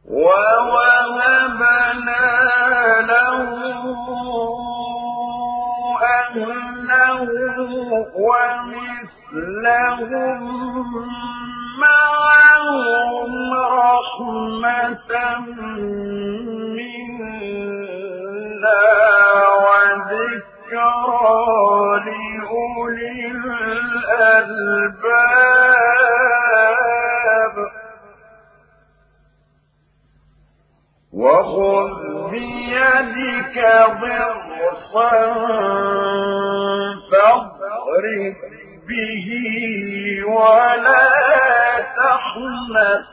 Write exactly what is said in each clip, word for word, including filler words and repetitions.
ووهبنا له أهله ومثلهم معهم رحمة منا وذكرى لأولي الألباب. وخذ بيدك ضغصا فاضرب به ولا تحنث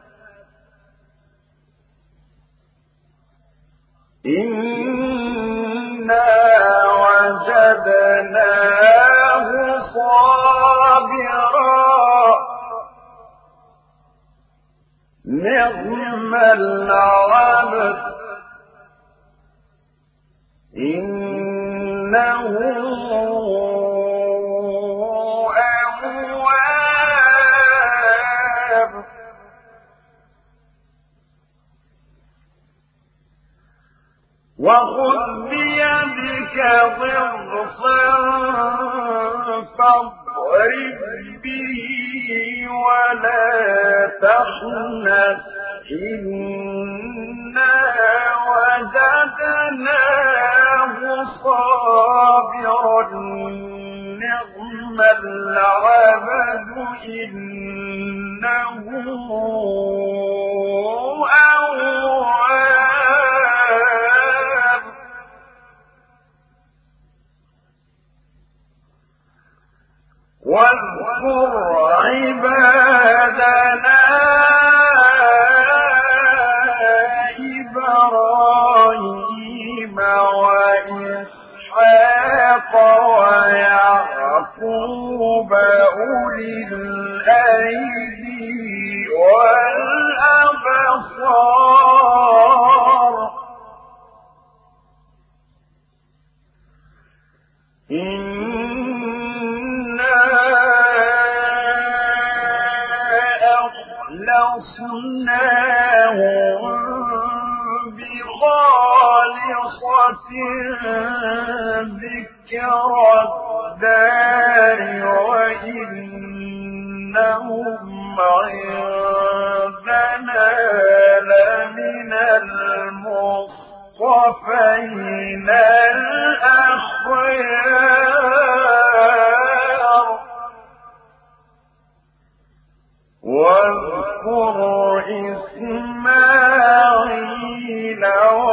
إنا وجدناه صابرا نعم العبد إنه أواب. وخذ بيدك ضغصا فاضرب به ولا تحنث إنا وجدناه صابرا نعم العبد إنه أواب. واذكر عبادنا إبراهيم وإسحاق ويعقوب أولي الأيدي والأبصار إنا أخلصناهم بخالصة ذكرى الدار وإنهم عندنا لمن المصطفين الأخيار. واذكر إسماعيل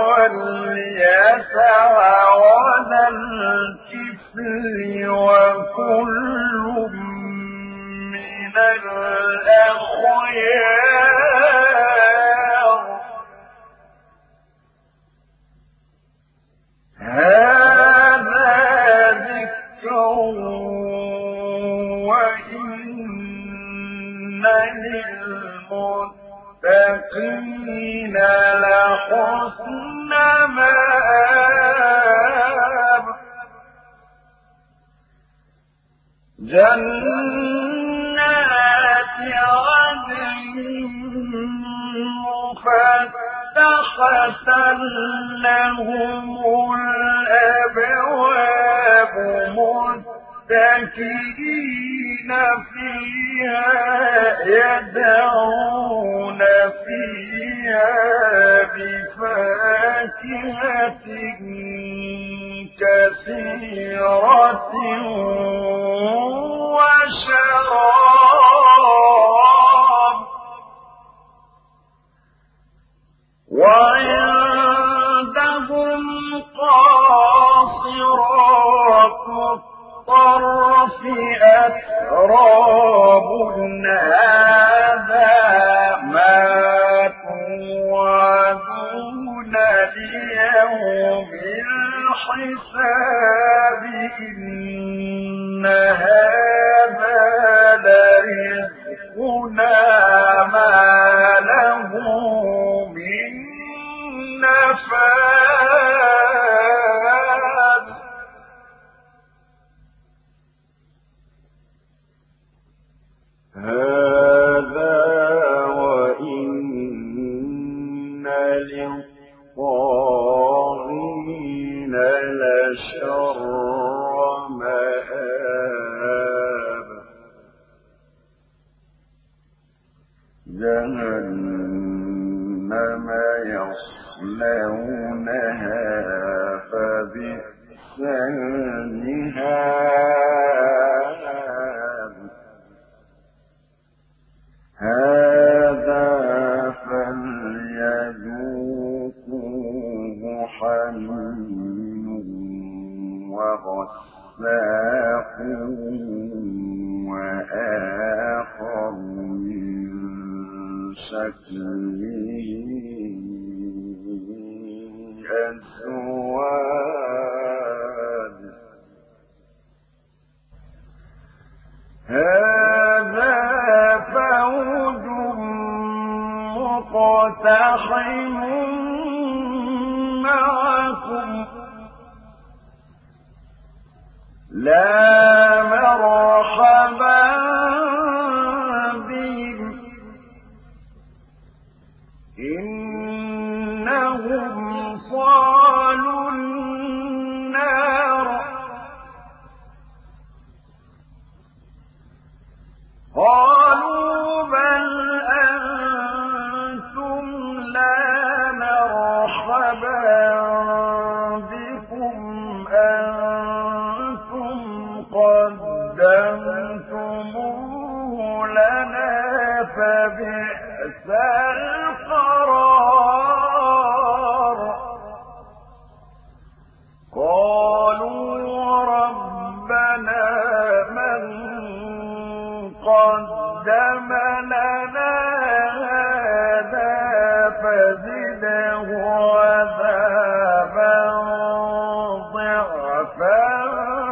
واليسع وذا الكفل وكل من الأخيار. هذا ذكر وإن للمتقين لحسن مآب. جنات عدن مفتحة لهم الأبواب متكئين فيها يدعون فيها بفاكهة كثيرة وشراب. وعندهم قاصرات الطرف أتراب هذا ما توعدون ليوم الحساب إن هذا لرزقنا ما له من نفاد. هذا وإن جهنم يصلونها فبئس المهاد هذا فليذوقوه حميم وغساق وآخر من شكله أزواج هذا فوج مقتحم معكم لا مرحبا بهم إنهم صالوا النار قالوا بل أنتم لا مرحبا بكم أنتم قدمتموه لنا فبئس القرار قالوا ربنا من قدم لنا هذا فزده عذابا ضعفا